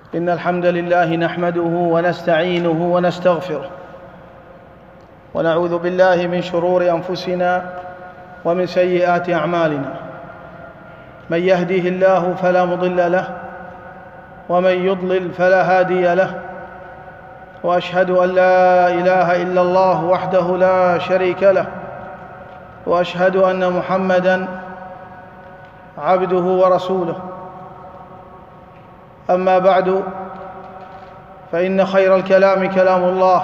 إن الحمد لله نحمده ونستعينه ونستغفره، ونعوذ بالله من شرور أنفسنا ومن سيئات أعمالنا. من يهده الله فلا مضل له، ومن يضلل فلا هادي له، وأشهد أن لا إله إلا الله وحده لا شريك له، وأشهد أن محمدًا عبده ورسوله. أما بعد، فإن خير الكلام كلام الله،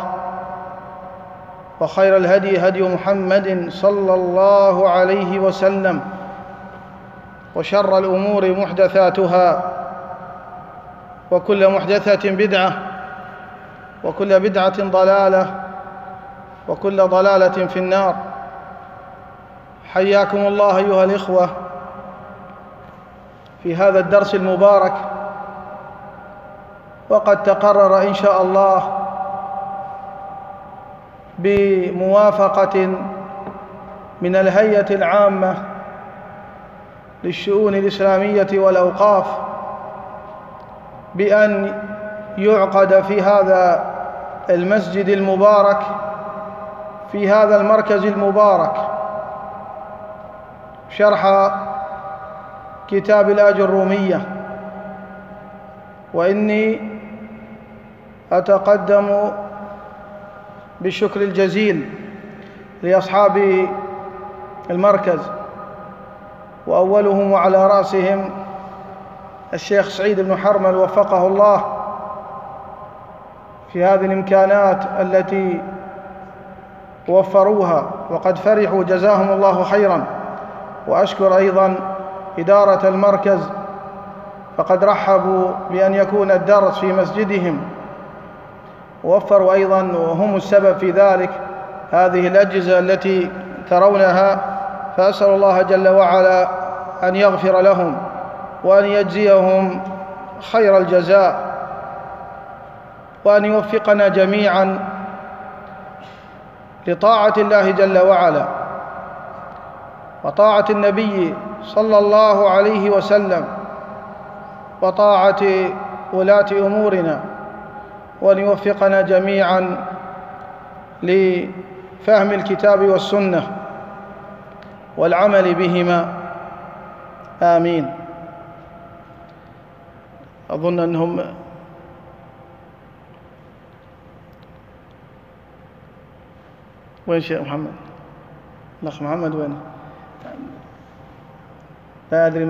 وخير الهدي هدي محمد صلى الله عليه وسلم، وشر الأمور محدثاتها، وكل محدثة بدعة، وكل بدعة ضلالة، وكل ضلالة في النار. حياكم الله أيها الإخوة في هذا الدرس المبارك. وقد تقرر إن شاء الله بموافقة من الهيئة العامة للشؤون الإسلامية والأوقاف بأن يعقد في هذا المسجد المبارك، في هذا المركز المبارك، شرح كتاب الآجرومية. وإني أتقدم بالشكر الجزيل لأصحاب المركز، وأولهم وعلى رأسهم الشيخ سعيد بن حرمل وفقه الله في هذه الإمكانات التي وفروها، وقد فرحوا جزاهم الله خيرا. وأشكر أيضا إدارة المركز، فقد رحبوا بأن يكون الدرس في مسجدهم، ووفروا أيضا وهم السبب في ذلك هذه الأجهزة التي ترونها. فأسأل الله جل وعلا أن يغفر لهم وأن يجزيهم خير الجزاء، وأن يوفقنا جميعا لطاعة الله جل وعلا، وطاعة النبي صلى الله عليه وسلم، وطاعة ولاة أمورنا، وأن يوفقنا جميعا لفهم الكتاب والسنة والعمل بهما، آمين. أظن أنهم وين شيخ محمد؟ الأخ محمد وين؟ لا أدري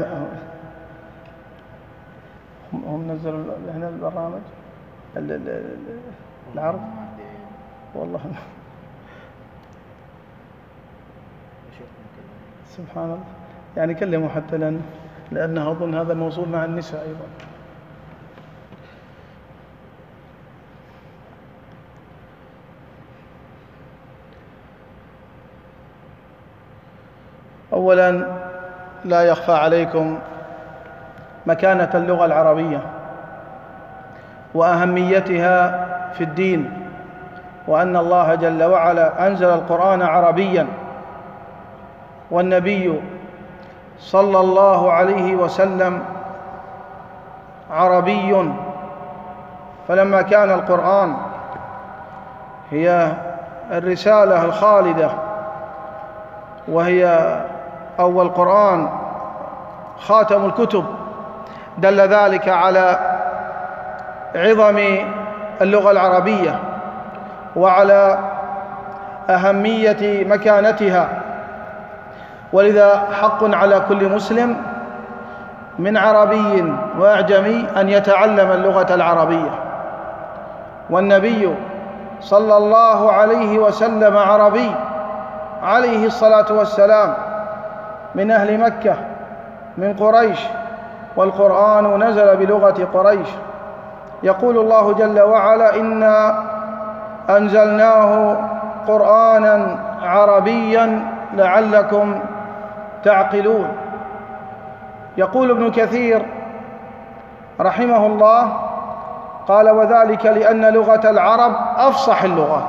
هم نزلوا هنا البرنامج العرض، والله سبحان الله. يعني كلموا حتى لأنه أظن هذا موصول مع النساء أيضا. أولا، لا يخفى عليكم مكانة اللغة العربية وأهميتها في الدين، وأن الله جل وعلا أنزل القرآن عربيا، والنبي صلى الله عليه وسلم عربي. فلما كان القرآن هي الرسالة الخالدة، وهي أول قرآن خاتم الكتب، دل ذلك على عظم اللغة العربية وعلى أهمية مكانتها. ولذا حق على كل مسلم من عربي وأعجمي أن يتعلم اللغة العربية. والنبي صلى الله عليه وسلم عربي عليه الصلاة والسلام، من أهل مكة، من قريش، والقرآن نزل بلغة قريش. يقول الله جل وعلا: إنا أنزلناه قرآنا عربيا لعلكم تعقلون. يقول ابن كثير رحمه الله قال: وذلك لأن لغة العرب أفصح اللغات.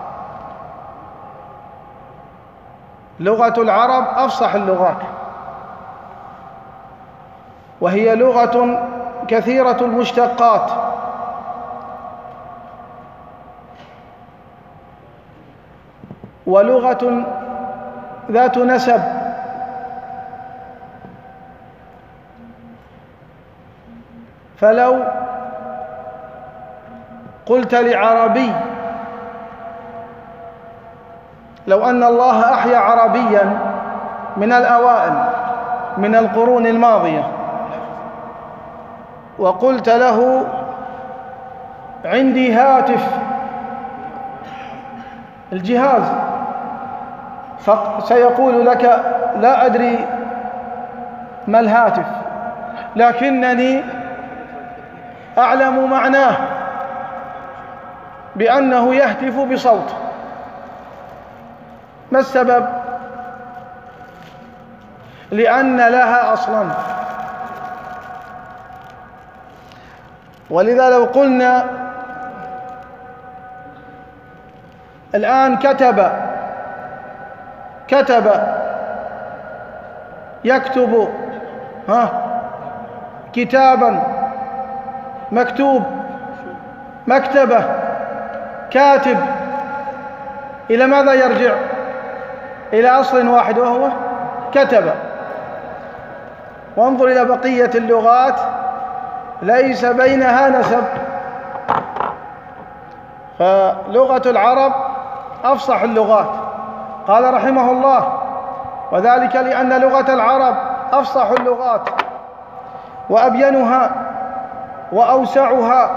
لغة العرب أفصح اللغات، وهي لغة كثيرة المشتقات، ولغة ذات نسب. فلو قلت لعربي، لو أن الله أحيا عربيا من الأوائل من القرون الماضية وقلت له عندي هاتف، الجهاز، فسيقول لك لا أدري ما الهاتف، لكنني أعلم معناه بأنه يهتف بصوت. ما السبب؟ لأن لها أصلاً. ولذا لو قلنا الآن كتب يكتب، كتابا، مكتوب، مكتبة، كاتب، إلى ماذا يرجع؟ إلى أصل واحد وهو كتب. وانظر إلى بقية اللغات ليس بينها نسب. فلغة العرب أفصح اللغات. قال رحمه الله: وذلك لأن لغة العرب أفصح اللغات وأبينها وأوسعها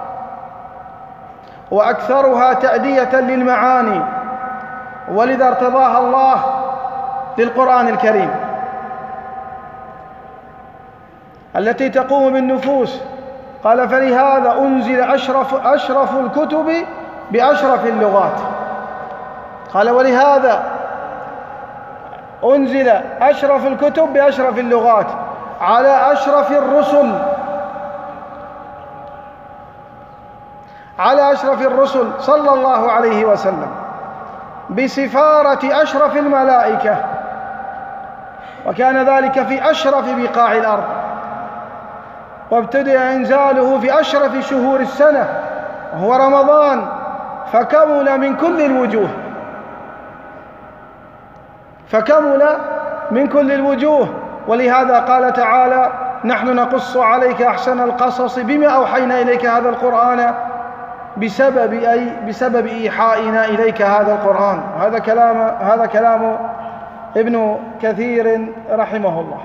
وأكثرها تأدية للمعاني، ولذا ارتضاها الله للقرآن الكريم التي تقوم بالنفوس. قال: فلهذا أنزل أشرف الكتب بأشرف اللغات. قال: ولهذا أنزل أشرف الكتب بأشرف اللغات على أشرف الرسل، على أشرف الرسل صلى الله عليه وسلم، بسفارة أشرف الملائكة، وكان ذلك في أشرف بقاع الأرض، وابتدأ إنزاله في أشرف شهور السنة وهو رمضان، فكمل من كل الوجوه، فكمل من كل الوجوه. ولهذا قال تعالى: نحن نقص عليك أحسن القصص بما أوحينا إليك هذا القرآن بسبب إيحائنا إليك هذا القرآن. هذا كلام ابن كثير رحمه الله.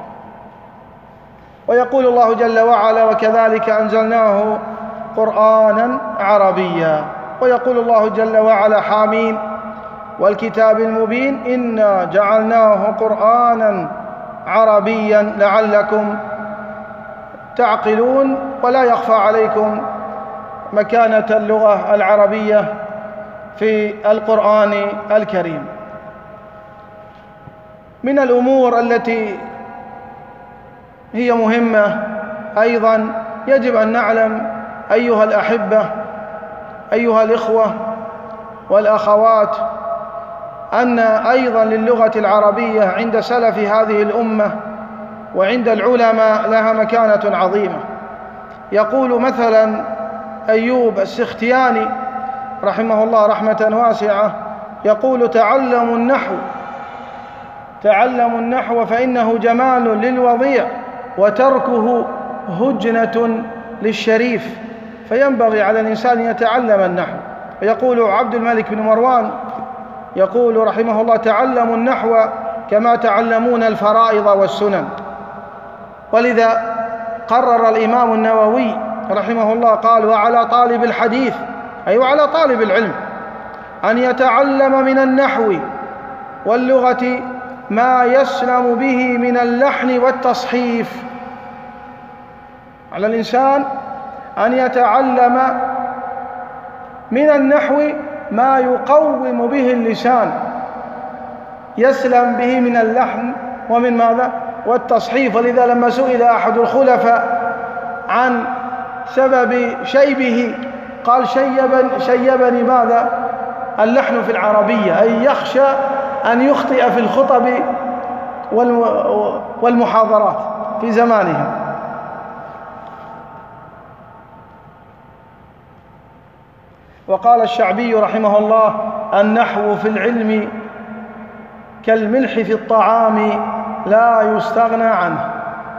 ويقول الله جل وعلا: وكذلك أنزلناه قرآنا عربيا. ويقول الله جل وعلا: حامين والكتاب المبين إنا جعلناه قرآنا عربيا لعلكم تعقلون. ولا يخفى عليكم مكانة اللغة العربية في القرآن الكريم. من الأمور التي هي مهمة أيضا يجب أن نعلم أيها الأحبة، أيها الإخوة والأخوات، أن أيضا للغة العربية عند سلف هذه الأمة وعند العلماء لها مكانة عظيمة. يقول مثلا أيوب السختياني رحمه الله رحمة واسعة، يقول: تعلموا النحو فإنه جمال للوضيع وتركه هجنة للشريف، فينبغي على الإنسان أن يتعلم النحو. ويقول عبد الملك بن مروان يقول رحمه الله: تعلموا النحو كما تعلمون الفرائض والسنن. ولذا قرر الإمام النووي رحمه الله قال: وعلى طالب الحديث، أي وعلى طالب العلم، أن يتعلم من النحو واللغة ما يسلم به من اللحن والتصحيف. على الإنسان أن يتعلم من النحو ما يقوم به اللسان، يسلم به من اللحن ومن ماذا؟ والتصحيف. ولذا لما سئل أحد الخلفاء عن سبب شيبه قال: شيبني ماذا؟ اللحن في العربية، أي يخشى أن يخطئ في الخطب والمحاضرات في زمانهم. وقال الشعبي رحمه الله: النحو في العلم كالملح في الطعام لا يستغنى عنه.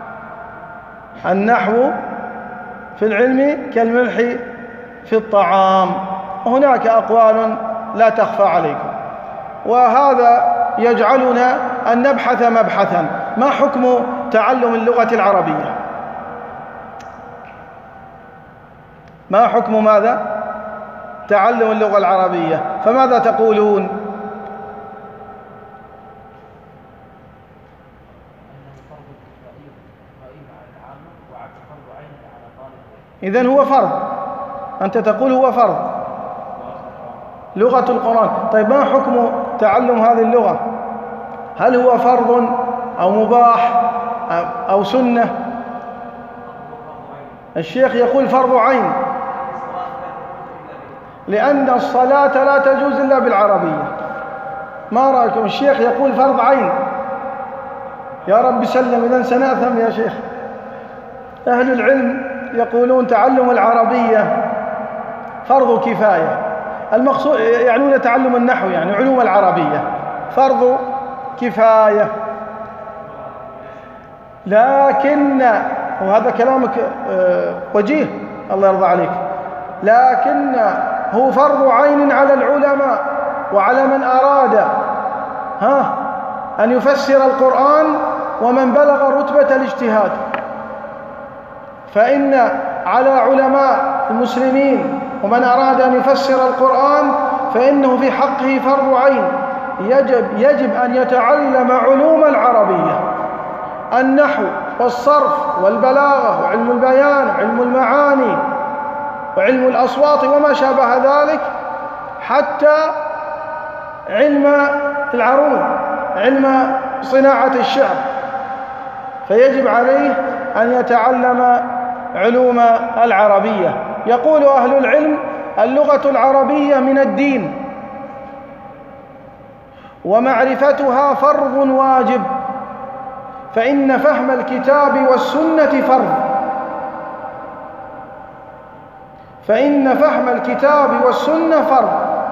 النحو في العلم كالملح في الطعام. هناك أقوال لا تخفى عليكم، وهذا يجعلنا أن نبحث مبحثا: ما حكم تعلم اللغة العربية؟ ما حكم ماذا؟ تعلم اللغة العربية. فماذا تقولون؟ إذن هو فرض، أنت تقول هو فرض لغة القرآن. طيب ما حكم تعلم هذه اللغة؟ هل هو فرض أو مباح أو سنة؟ الشيخ يقول فرض عين، لأن الصلاة لا تجوز إلا بالعربية. ما رأيكم؟ الشيخ يقول فرض عين. يا رب سلم، إذن سنأثم يا شيخ. أهل العلم يقولون تعلم العربية فرض كفاية. المقصود يعنون تعلم النحو، يعني علوم العربية فرض كفاية. لكن، وهذا كلامك وجيه الله يرضى عليك، لكن هو فرض عين على العلماء وعلى من أراد أن يفسر القرآن ومن بلغ رتبة الاجتهاد. فإن على علماء المسلمين ومن أراد أن يفسر القرآن فإنه في حقه فرض عين. يجب أن يتعلم علوم العربية: النحو والصرف والبلاغة وعلم البيان وعلم المعاني وعلم الأصوات وما شابه ذلك، حتى علم العروض، علم صناعة الشعر. فيجب عليه أن يتعلم علوم العربية. يقول أهل العلم: اللغة العربية من الدين، ومعرفتها فرض واجب، فإن فهم الكتاب والسنة فرض. فإن فهم الكتاب والسنة فرض،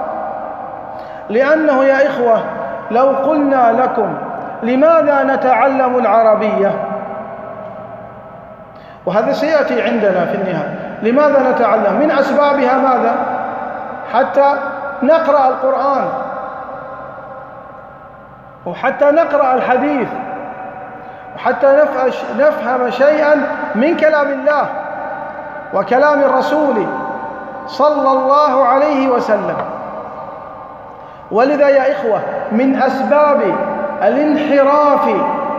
لأنه يا إخوة لو قلنا لكم لماذا نتعلم العربية، وهذا سيأتي عندنا في النهاية، لماذا نتعلم؟ من أسبابها ماذا؟ حتى نقرأ القرآن، وحتى نقرأ الحديث، وحتى نفهم شيئا من كلام الله وكلام الرسول صلى الله عليه وسلم. ولذا يا إخوة من أسباب الانحراف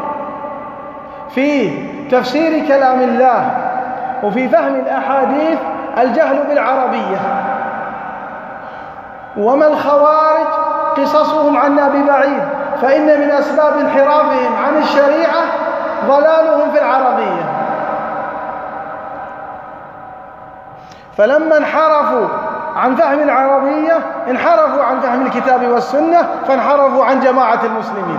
في تفسير كلام الله وفي فهم الأحاديث الجهل بالعربية. وما الخوارج قصصهم عنا ببعيد، فإن من أسباب انحرافهم عن الشريعة ضلالهم في العربية. فلما انحرفوا عن فهم العربية انحرفوا عن فهم الكتاب والسنة، فانحرفوا عن جماعة المسلمين.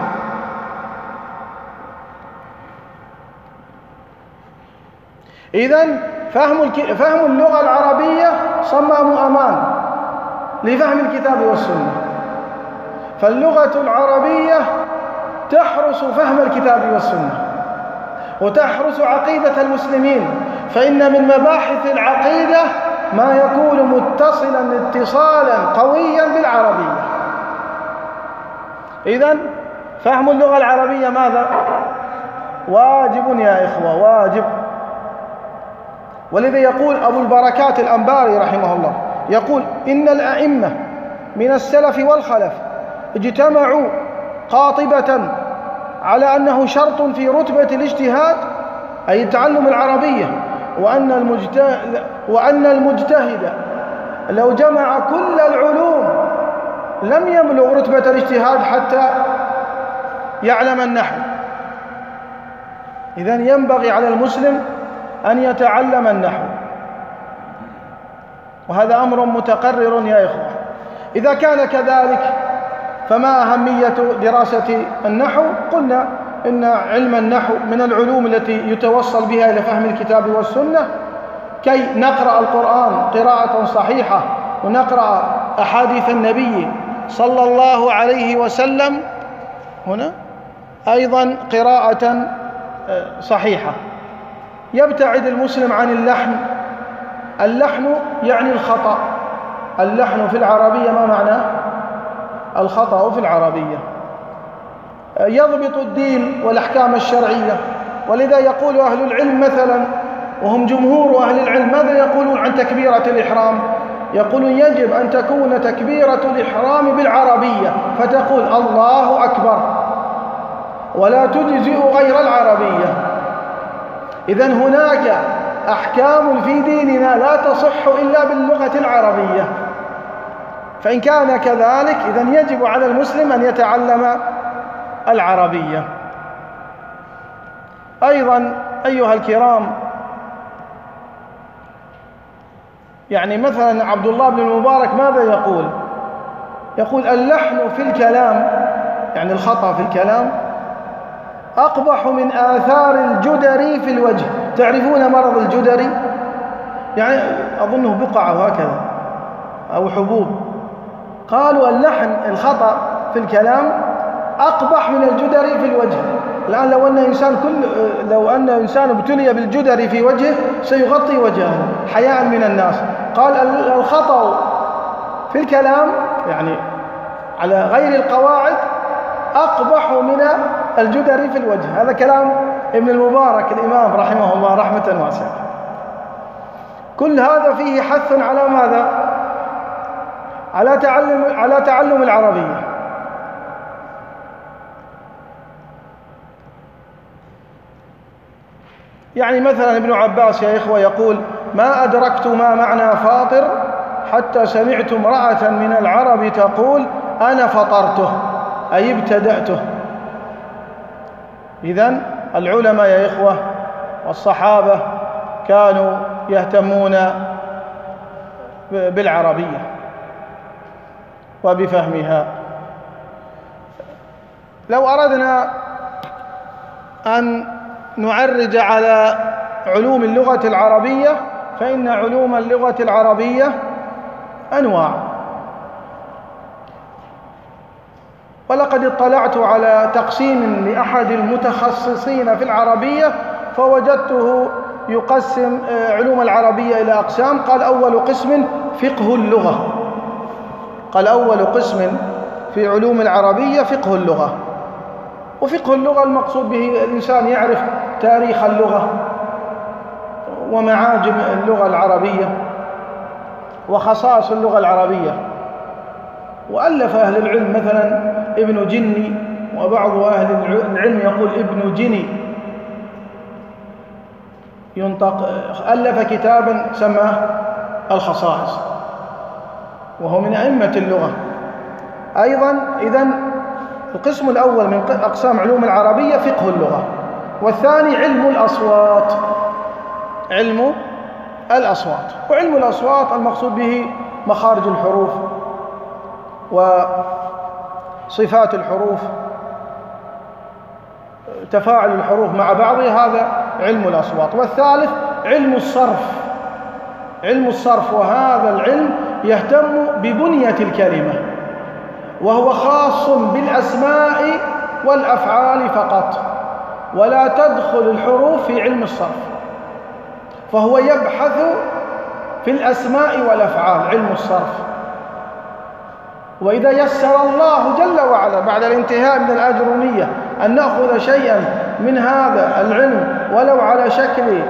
إذن فهم اللغة العربية صمام أمان لفهم الكتاب والسنة. فاللغة العربية تحرس فهم الكتاب والسنة وتحرس عقيدة المسلمين، فإن من مباحث العقيدة ما يكون متصلا اتصالا قويا بالعربية. إذن فهم اللغة العربية ماذا؟ واجب يا إخوة، واجب. ولذا يقول أبو البركات الأنباري رحمه الله، يقول: إن الأئمة من السلف والخلف اجتمعوا قاطبة على أنه شرط في رتبة الاجتهاد، أي تعلم العربية، وأن المجتهد لو جمع كل العلوم لم يبلغ رتبة الاجتهاد حتى يعلم النحو. إذن ينبغي على المسلم أن يتعلم النحو، وهذا أمر متقرر يا إخوة. إذا كان كذلك فما أهمية دراسة النحو؟ قلنا إن علم النحو من العلوم التي يتوصل بها إلى فهم الكتاب والسنة كي نقرأ القرآن قراءة صحيحة ونقرأ أحاديث النبي صلى الله عليه وسلم هنا أيضا قراءة صحيحة. يبتعد المسلم عن اللحن. اللحن يعني الخطأ. اللحن في العربية ما معناه؟ الخطأ في العربية. يضبط الدين والأحكام الشرعية. ولذا يقول أهل العلم مثلا، وهم جمهور أهل العلم، ماذا يقولون عن تكبيرة الإحرام؟ يقولون يجب أن تكون تكبيرة الإحرام بالعربية، فتقول الله أكبر، ولا تجزئ غير العربية. إذن هناك أحكام في ديننا لا تصح إلا باللغة العربية. فإن كان كذلك إذن يجب على المسلم أن يتعلم العربية. أيضا أيها الكرام، يعني مثلا عبد الله بن المبارك ماذا يقول؟ يقول اللحن في الكلام، يعني الخطأ في الكلام، أقبح من آثار الجدري في الوجه. تعرفون مرض الجدري؟ يعني أظنه بقعة هكذا أو حبوب. قالوا اللحن الخطأ في الكلام أقبح من الجدري في الوجه. الآن لو أن إنسان ابتلي بالجدري في وجهه سيغطي وجهه حياء من الناس. قال الخطأ في الكلام يعني على غير القواعد أقبح من الجدري في الوجه. هذا كلام ابن المبارك الإمام رحمه الله رحمة واسعة. كل هذا فيه حث على ماذا؟ على تعلم العربية. يعني مثلا ابن عباس يا إخوة يقول ما أدركت ما معنى فاطر حتى سمعت امرأة من العرب تقول أنا فطرته، أي ابتدأته. إذن العلماء يا إخوة والصحابة كانوا يهتمون بالعربية وبفهمها. لو أردنا أن نعرج على علوم اللغة العربية فإن علوم اللغة العربية أنواع. ولقد اطلعت على تقسيم لأحد المتخصصين في العربية فوجدته يقسم علوم العربية إلى أقسام. قال أول قسم فقه اللغة. قال أول قسم في علوم العربية فقه اللغة. وفقه اللغة المقصود به الإنسان يعرف تاريخ اللغة ومعاجم اللغة العربية وخصائص اللغة العربية. وألف أهل العلم مثلا ابن جني، وبعض أهل العلم يقول ابن جني ينطق، ألف كتابا سماه الخصائص، وهو من أئمة اللغة أيضا. إذن القسم الأول من أقسام علوم العربية فقه اللغة. والثاني علم الأصوات. علم الأصوات. وعلم الأصوات المقصود به مخارج الحروف وصفات الحروف، تفاعل الحروف مع بعضها، هذا علم الأصوات. والثالث علم الصرف. علم الصرف، وهذا العلم يهتم ببنية الكلمة، وهو خاص بالأسماء والأفعال فقط، ولا تدخل الحروف في علم الصرف، فهو يبحث في الأسماء والأفعال، علم الصرف. وإذا يسر الله جل وعلا بعد الانتهاء من الأجرومية أن نأخذ شيئا من هذا العلم ولو على شكل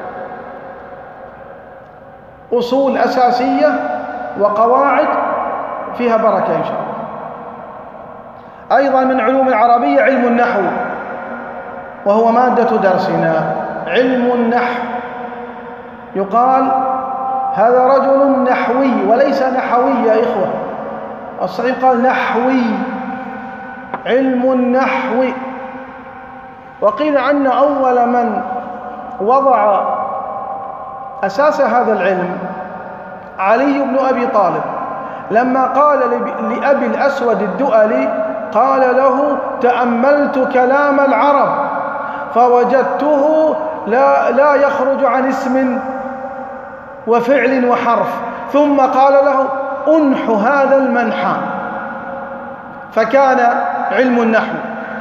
أصول أساسية وقواعد، فيها بركة إن شاء الله. أيضا من علوم العربية علم النحو، وهو مادة درسنا. علم النحو يقال هذا رجل نحوي وليس نحوي يا إخوة، الصحيح قال نحوي، علم النحو. وقيل أن أول من وضع أساس هذا العلم علي بن أبي طالب، لما قال لأبي الأسود الدؤلي قال له تأملت كلام العرب فوجدته لا يخرج عن اسم وفعل وحرف، ثم قال له أنح هذا المنحى، فكان علم النحو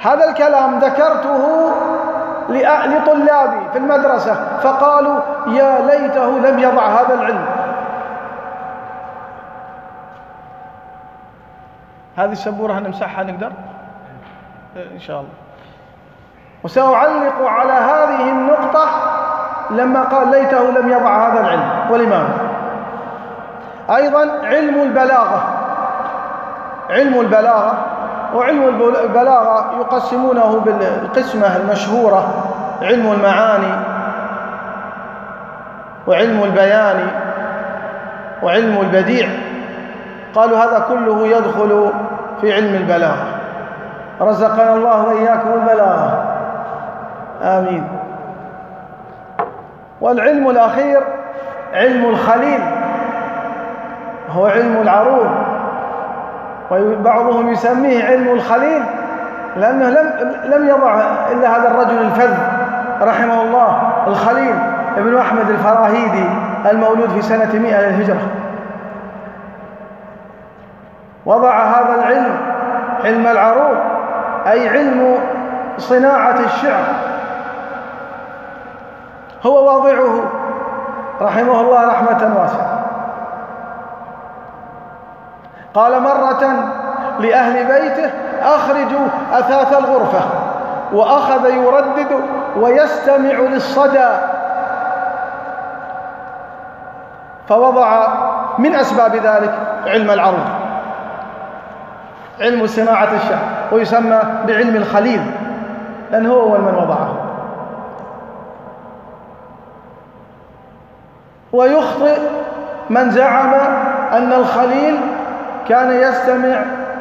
هذا الكلام ذكرته لطلابي في المدرسة فقالوا يا ليته لم يضع هذا العلم. هذه السبورة نمسحها نقدر إن شاء الله. وسأعلق على هذه النقطة لما قال ليته لم يضع هذا العلم. ولماذا؟ أيضا علم البلاغة، علم البلاغة وعلم البلاغة يقسمونه بالقسمة المشهورة علم المعاني وعلم البيان وعلم البديع. قالوا هذا كله يدخل في علم البلاغة. رزقنا الله وإياكم البلاغة، آمين. والعلم الأخير علم الخليل، هو علم العروض، وبعضهم يسميه علم الخليل لأنه لم يضع إلا هذا الرجل الفذ رحمه الله، الخليل ابن أحمد الفراهيدي المولود في سنة 100 للهجرة. وضع هذا العلم علم العروض، أي علم صناعة الشعر، هو واضعه رحمه الله رحمة واسعة. قال مرة لأهل بيته أخرجوا أثاث الغرفة، وأخذ يردد ويستمع للصدى، فوضع من أسباب ذلك علم العروض، علم صناعة الشعر، ويسمى بعلم الخليل لأنه هو أول من وضعه. ويخطئ من زعم أن الخليل كان يستمع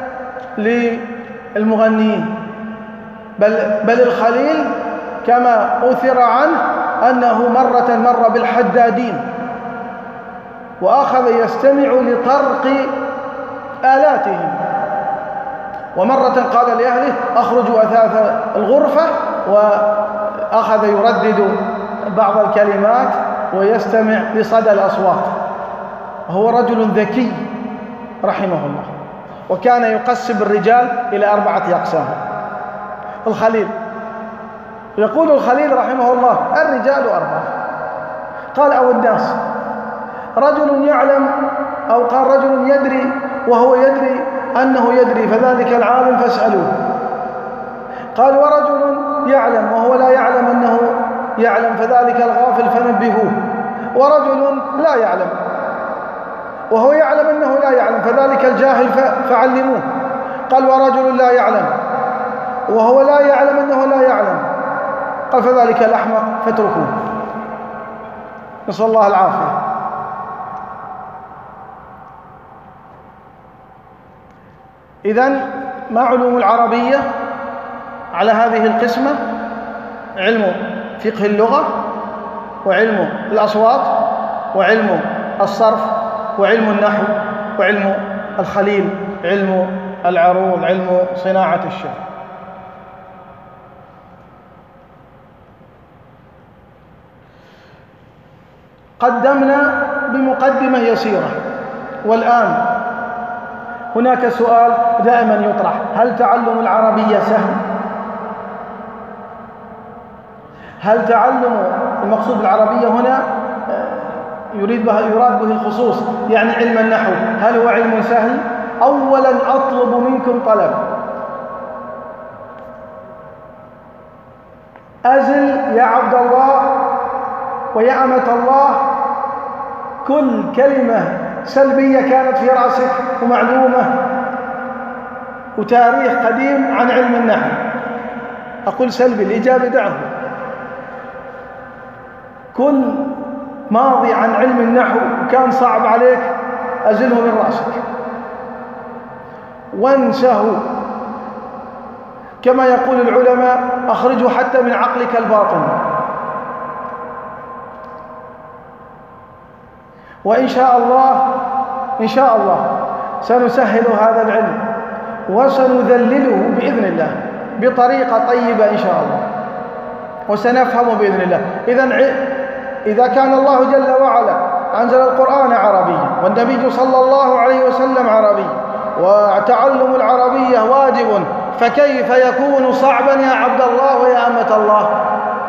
للمغنيين، بل الخليل كما أثر عنه أنه مر بالحدادين وأخذ يستمع لطرق آلاتهم. ومرة قال لأهله أخرجوا أثاث الغرفة، وأخذ يردد بعض الكلمات ويستمع لصدى الأصوات. هو رجل ذكي رحمه الله، وكان يقسم الرجال إلى 4 أقسام. الخليل يقول الخليل رحمه الله الرجال 4، قال أو الناس، رجل يعلم، أو قال رجل يدري وهو يدري أنه يدري فذلك العالم فاسألوه. قال ورجل يعلم وهو لا يعلم أنه يعلم فذلك الغافل فنبهوه. ورجل لا يعلم وهو يعلم أنه لا يعلم فذلك الجاهل فعلموه. قال ورجل لا يعلم وهو لا يعلم أنه لا يعلم، قال فذلك الأحمق فاتركوه. نسأل الله العافية. إذن ما علوم العربية على هذه القسمة؟ علم فقه اللغة، وعلم الأصوات، وعلم الصرف، وعلم النحو، وعلم الخليل، علم العروض، علم صناعة الشعر. قدمنا بمقدمة يسيرة، والآن هناك سؤال دائما يطرح: هل تعلم العربية سهل؟ هل تعلم المقصود بالعربية هنا يراد به الخصوص، يعني علم النحو، هل هو علم سهل؟ أولا أطلب منكم طلب: أزل يا عبد الله ويا أمة الله كل كلمة سلبية كانت في رأسك ومعلومة وتاريخ قديم عن علم النحو. أقول سلبي، الإجابة دعه. كل ماضي عن علم النحو كان صعب عليك أزله من رأسك وانسه، كما يقول العلماء أخرجه حتى من عقلك الباطن. وإن شاء الله إن شاء الله سنسهل هذا العلم وسنذلله بإذن الله بطريقة طيبة إن شاء الله، وسنفهم بإذن الله. إذا كان الله جل وعلا أنزل القرآن عربيا، والنبي صلى الله عليه وسلم عربي، وتعلم العربية واجب فكيف يكون صعبا يا عبد الله ويا أمة الله؟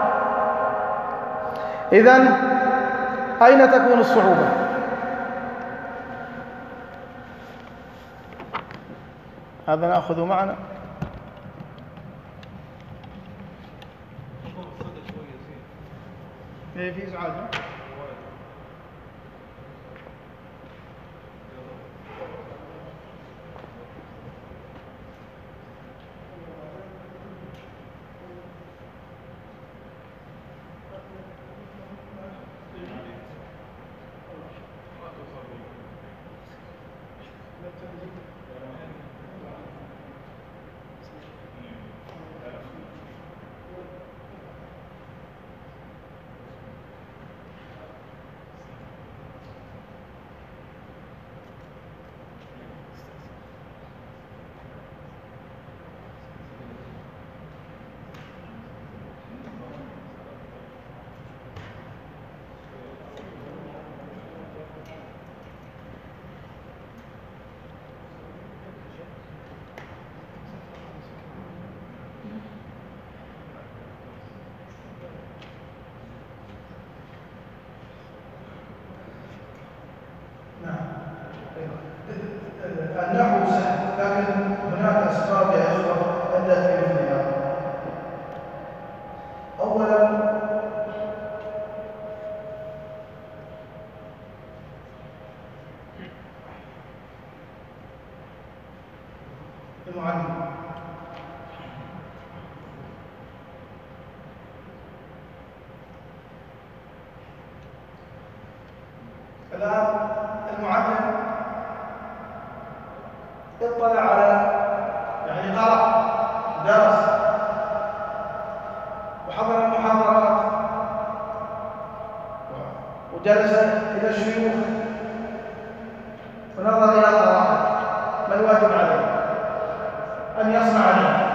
إذن أين تكون الصعوبة؟ هذا نأخذ معنا. في إزعاج. النحو سهل، لكن هناك أسباب يا إخوة أدت إلى مثل هذا. أولا المعلم. الآن المعلم اطلع على قرأ درس وحضر المحاضرات وجلس إلى الشيوخ ونظر إلى قراءة. ما الواجب عليه؟ أن يصنع له.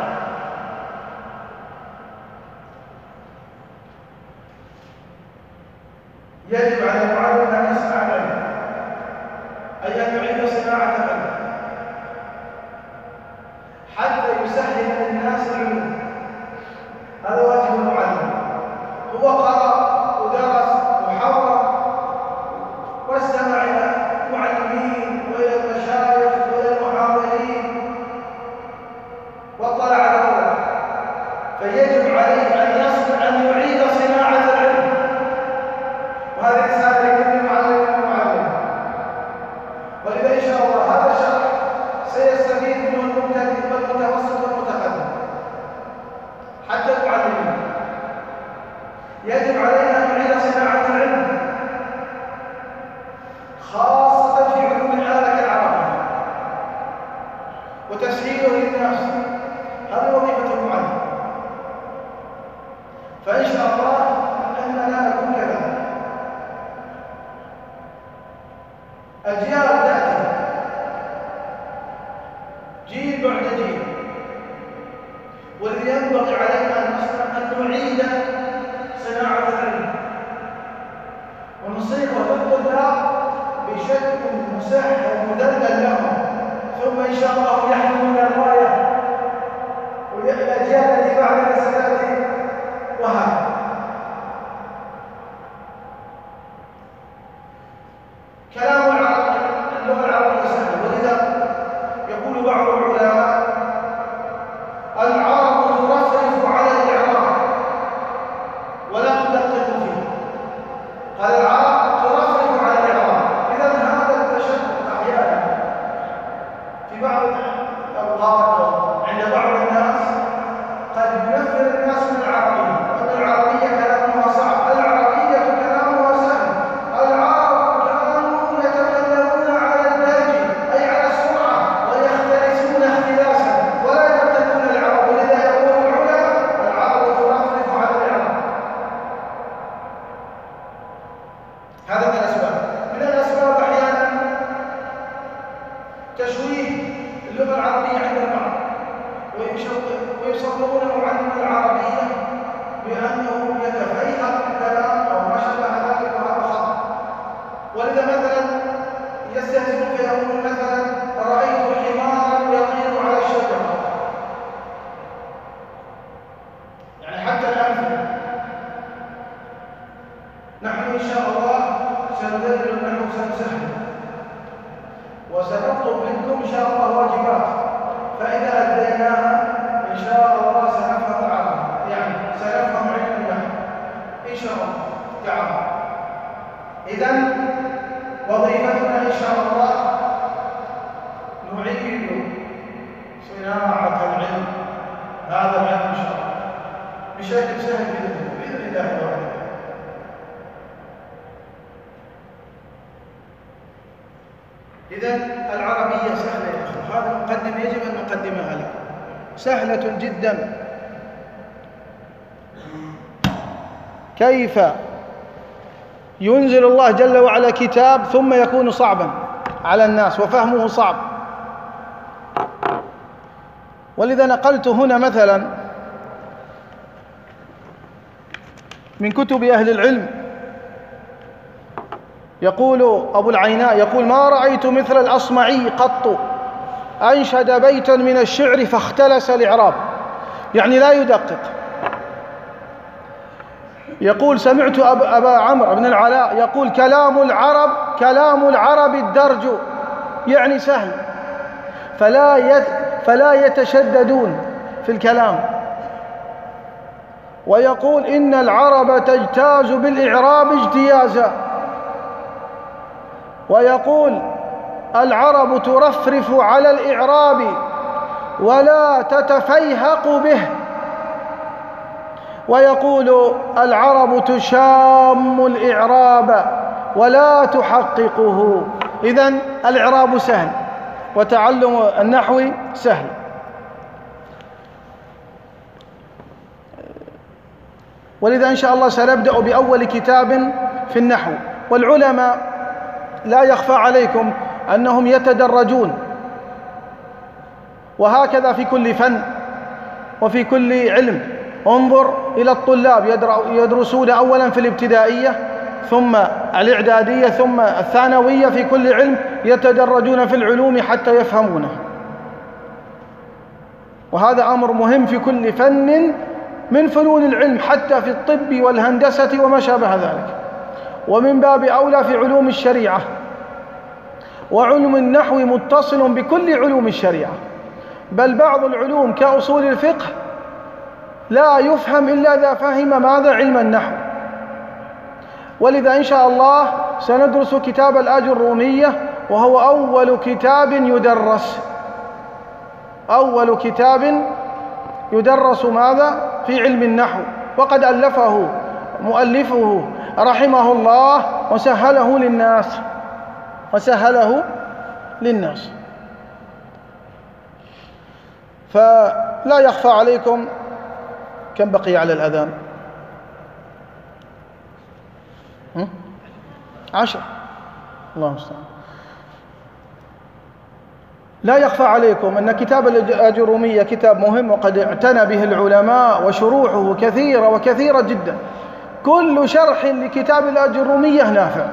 يجب على المعلم أن يصنع له، أي أن يعيد صناعة له حتى يسهل للناس العلوم. هذا واجب المعلم. هو قرأ ودرس وحضر واستمع إلى المعلمين وإلى المشايخ وإلى المحاضرين واطلع على ذلك، فيجب عليه أن يعيد صناعة العلم. وهذه رسالة لكل معلم ومعلم. ولذا إن شاء الله هذا الشرح سيستفيد منه المبتدئ والمتوسط والمتقدم حتى المعلمين. يجب علينا أن نعيد صناعة العلم، خاصة في علوم الآلة كالعربية وتسهيله للناس. هذه وظيفة المعلم. فإن شاء الله أننا نكون كذلك. أجيال تأتي جيل بعد جيل، والذي ينبغي علينا أن نعيد صناعة العلم ونصيغ للطلاب بشكل مسهل مذلل لهم، ثم إن شاء الله يحملون الراية والأجيال التي بعدنا ستأتي وهكذا. كلام اللغة العربية سهلة، ولذا يقول بعض العلماء: العرب ترفرف على الإعراب ولا تدقق فيه. قال العرب ترفرف على الإعراب. إذن هذا التشدد أحيانا في بعض الأوقات عند بعض الناس قد ينفر الناس من العربية، وأن العربية كلامها صعب. العربية كلامها سهل. العرب كانوا يتكلمون على الدرج، أي على السرعة، ويختلسون اختلاسا ولا يتقون العرب. ولذا يقول العلماء: العرب ترفرف على الإعراب. هذا من الأسباب. من الأسباب أحيانا تشويه اللغة العربية عند البعض، ويصورون معلم العربية بأنه يتفيهق الكلام أو ما شابه ذلك، وهذا خطأ. ولذا مثلا يستهزئون فيقولون مثلا: رأيت حمارا يطير على الشجرة. سندلل النحو سنسهل، وسنطلب منكم إن شاء الله واجبات، فإذا أديناها إن شاء الله سنفهم العربي، يعني سنفهم علم النحو إن شاء الله تعالى. إذن وظيفتنا إن شاء الله نعيد صناعة العلم، هذا العلم إن شاء الله بشكل سهل بإذن الله تعالى. إذن العربية سهلة يا أخي، هذا المقدمة يجب أن نقدمها لك، سهلة جدا. كيف ينزل الله جل وعلا كتاب ثم يكون صعبا على الناس وفهمه صعب؟ ولذا نقلت هنا مثلا من كتب أهل العلم، يقول أبو العيناء يقول: ما رأيت مثل الأصمعي قط أنشد بيتا من الشعر فاختلس الإعراب، يعني لا يدقق. يقول: سمعت أبا عمرو بن العلاء يقول: كلام العرب الدرج، يعني سهل، فلا يتشددون في الكلام. ويقول: إن العرب تجتاز بالإعراب اجتيازا. ويقول: العرب ترفرف على الإعراب ولا تتفيهق به. ويقول: العرب تشام الإعراب ولا تحققه. إذن الإعراب سهل وتعلم النحو سهل. ولذا إن شاء الله سنبدأ بأول كتاب في النحو. والعلماء لا يخفى عليكم أنهم يتدرجون، وهكذا في كل فن وفي كل علم. انظر إلى الطلاب يدرسون أولا في الابتدائية ثم الإعدادية ثم الثانوية، في كل علم يتدرجون في العلوم حتى يفهمونه، وهذا أمر مهم في كل فن من فنون العلم، حتى في الطب والهندسة وما شابه ذلك، ومن باب أولى في علوم الشريعة. وعلم النحو متصل بكل علوم الشريعة، بل بعض العلوم كأصول الفقه لا يفهم إلا إذا فهم ماذا؟ علم النحو. ولذا إن شاء الله سندرس كتاب الآجرومية، وهو أول كتاب يدرس ماذا؟ في علم النحو، وقد ألفه مؤلفه رحمه الله وسهله للناس. فلا يخفى عليكم كم بقي على الأذان؟ 10. الله المستعان. لا يخفى عليكم أن كتاب الآجرومية كتاب مهم، وقد اعتنى به العلماء، وشروحه كثيرة وكثيرة جدا. كل شرح لكتاب الآجرومية نافع،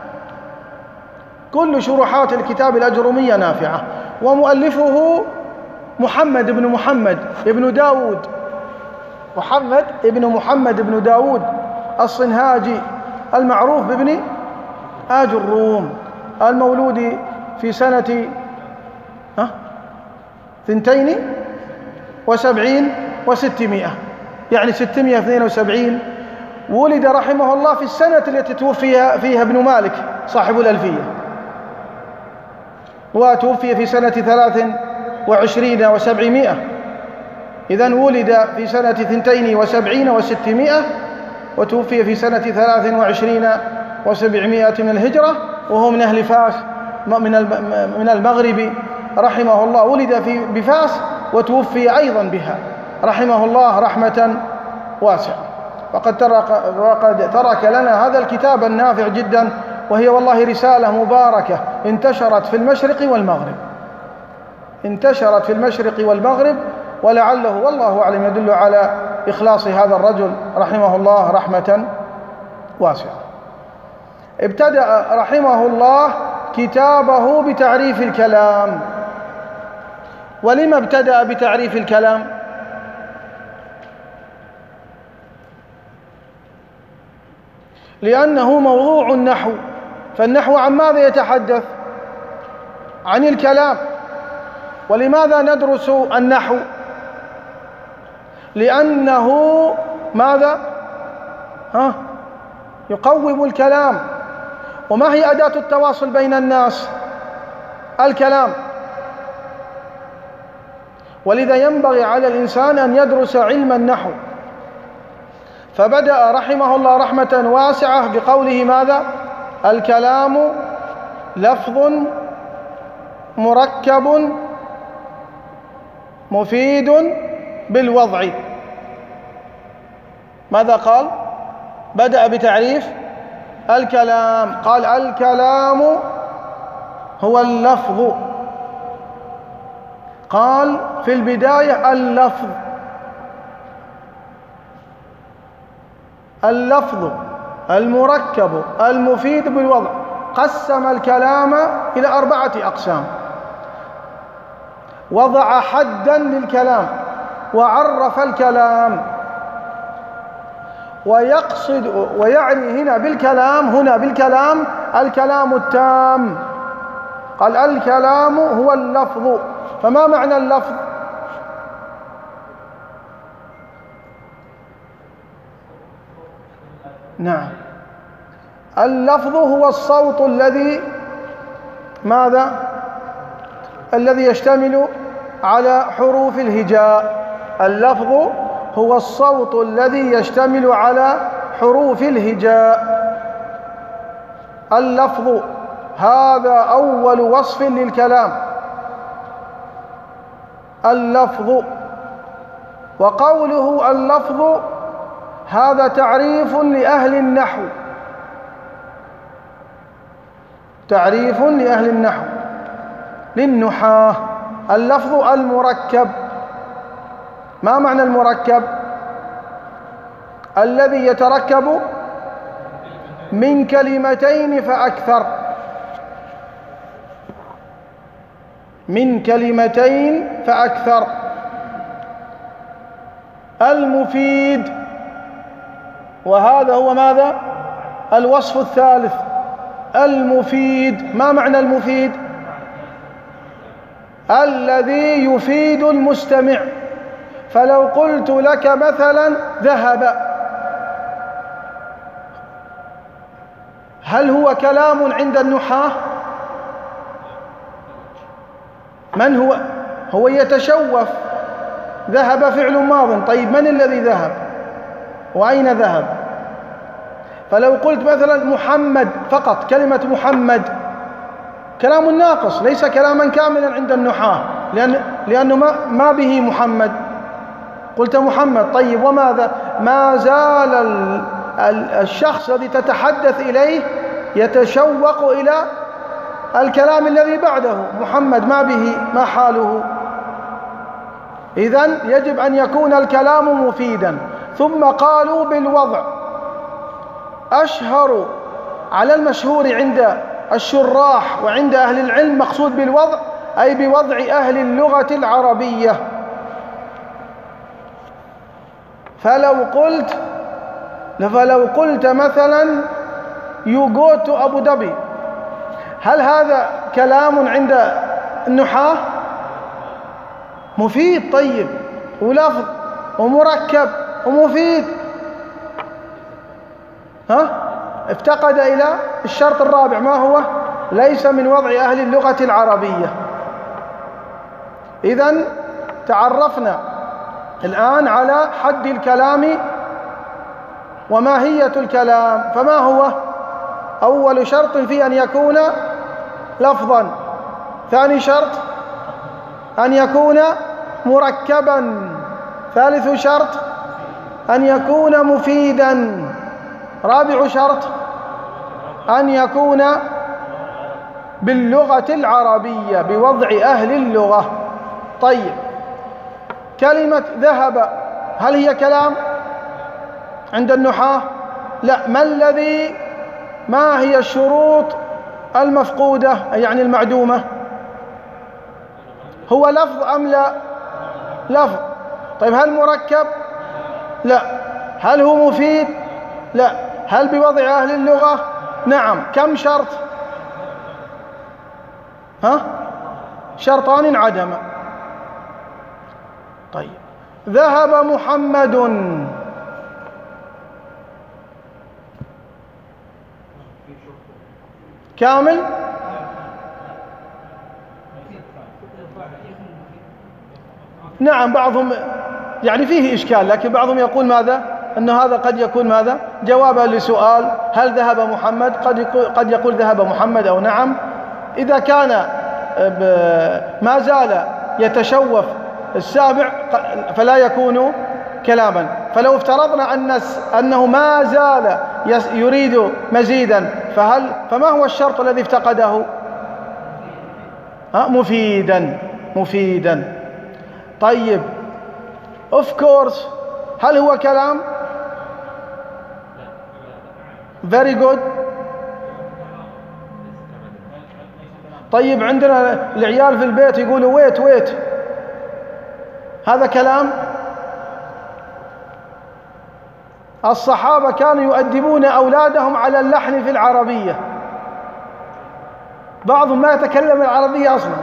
كل شروحات الكتاب الآجرومية نافعة. ومؤلفه محمد بن محمد بن داود الصنهاجي، المعروف بابن آجروم، المولود في سنة 72 و600، يعني 672. ولد رحمه الله في السنة التي توفي فيها ابن مالك صاحب الألفية، وتوفي في سنة 23 و700. إذن ولد في سنة 72 و600، وتوفي في سنة 23 و700 من الهجرة، وهو من أهل فاس من المغرب رحمه الله. ولد بفاس وتوفي أيضا بها رحمه الله رحمة واسعة. وقد ترك لنا هذا الكتاب النافع جدا، وهي والله رسالة مباركة انتشرت في المشرق والمغرب، ولعله والله أعلم يدل على إخلاص هذا الرجل رحمه الله رحمة واسعة. ابتدأ رحمه الله كتابه بتعريف الكلام. ولما ابتدأ بتعريف الكلام؟ لأنه موضوع النحو فالنحو عن ماذا يتحدث؟ عن الكلام. ولماذا ندرس النحو؟ لأنه ماذا؟ يقوم الكلام. وما هي أداة التواصل بين الناس؟ الكلام. ولذا ينبغي على الإنسان أن يدرس علم النحو. فبدأ رحمه الله رحمة واسعة بقوله ماذا؟ الكلام لفظ مركب مفيد بالوضع. ماذا قال؟ بدأ بتعريف الكلام، قال الكلام هو اللفظ. قال في البداية اللفظ المركب المفيد بالوضع. قسم الكلام إلى 4 أقسام. وضع حدا للكلام وعرف الكلام. ويقصد ويعني هنا بالكلام الكلام التام. قال الكلام هو اللفظ. فما معنى اللفظ؟ نعم، اللفظ هو الصوت الذي ماذا؟ الذي يشتمل على حروف الهجاء. اللفظ هو الصوت الذي يشتمل على حروف الهجاء. اللفظ هذا أول وصف للكلام، اللفظ. وقوله اللفظ هذا تعريف لأهل النحو، تعريف لأهل النحو للنحاة. اللفظ المركب. ما معنى المركب؟ الذي يتركب من كلمتين فأكثر، من كلمتين فأكثر. المفيد، وهذا هو ماذا؟ الوصف الثالث، المفيد. ما معنى المفيد؟ الذي يفيد المستمع. فلو قلت لك مثلا ذهب، هل هو كلام عند النحاة؟ من هو؟ هو يتشوف. ذهب فعل ماض. طيب من الذي ذهب وأين ذهب؟ فلو قلت مثلا محمد فقط، كلمة محمد كلام ناقص، ليس كلاما كاملا عند النحاة، لأنه ما به محمد. قلت محمد، طيب وماذا؟ ما زال الشخص الذي تتحدث إليه يتشوق إلى الكلام الذي بعده. محمد ما به، ما حاله؟ إذن يجب أن يكون الكلام مفيدا. ثم قالوا بالوضع. أشهر على المشهور عند الشراح وعند أهل العلم مقصود بالوضع أي بوضع أهل اللغة العربية. فلو قلت مثلا you go to أبو ظبي، هل هذا كلام عند النحاة؟ مفيد. طيب، ولفظ ومركب ومفيد. افتقد إلى الشرط الرابع. ما هو؟ ليس من وضع أهل اللغة العربية. إذن تعرفنا الآن على حد الكلام وماهية الكلام. فما هو؟ أول شرط فيه أن يكون لفظا. ثاني شرط أن يكون مركبا. ثالث شرط أن يكون مفيدا. رابع شرط أن يكون باللغة العربية بوضع أهل اللغة. طيب، كلمة ذهب هل هي كلام عند النحاة؟ لا. ما هي الشروط المفقودة يعني المعدومة؟ هو لفظ أم لا؟ لفظ. طيب، هل مركب؟ لا. هل هو مفيد؟ لا. هل بوضع أهل اللغة؟ نعم. كم شرط؟ ها؟ شرطان انعدم. طيب. ذهب محمد، كامل؟ نعم. بعضهم يعني فيه إشكال، لكن بعضهم يقول ماذا؟ أن هذا قد يكون ماذا؟ جوابا لسؤال هل ذهب محمد، قد يقول ذهب محمد أو نعم. إذا كان ما زال يتشوف السابع فلا يكون كلاما. فلو افترضنا أنه ما زال يريد مزيدا فما هو الشرط الذي افتقده؟ مفيدا. طيب. of course هل هو كلام؟ very good. طيب. عندنا العيال في البيت يقولوا wait هذا كلام؟ الصحابة كانوا يؤدبون أولادهم على اللحن في العربية، بعضهم ما يتكلم العربية أصلا.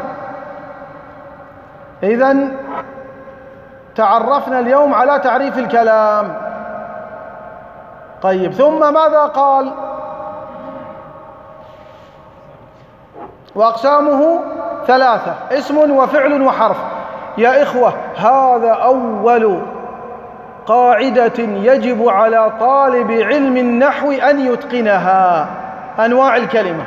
إذن تعرفنا اليوم على تعريف الكلام. طيب. ثم ماذا قال؟ وأقسامه 3: اسم وفعل وحرف. يا إخوة، هذا أول قاعدة يجب على طالب علم النحو أن يتقنها. أنواع الكلمة.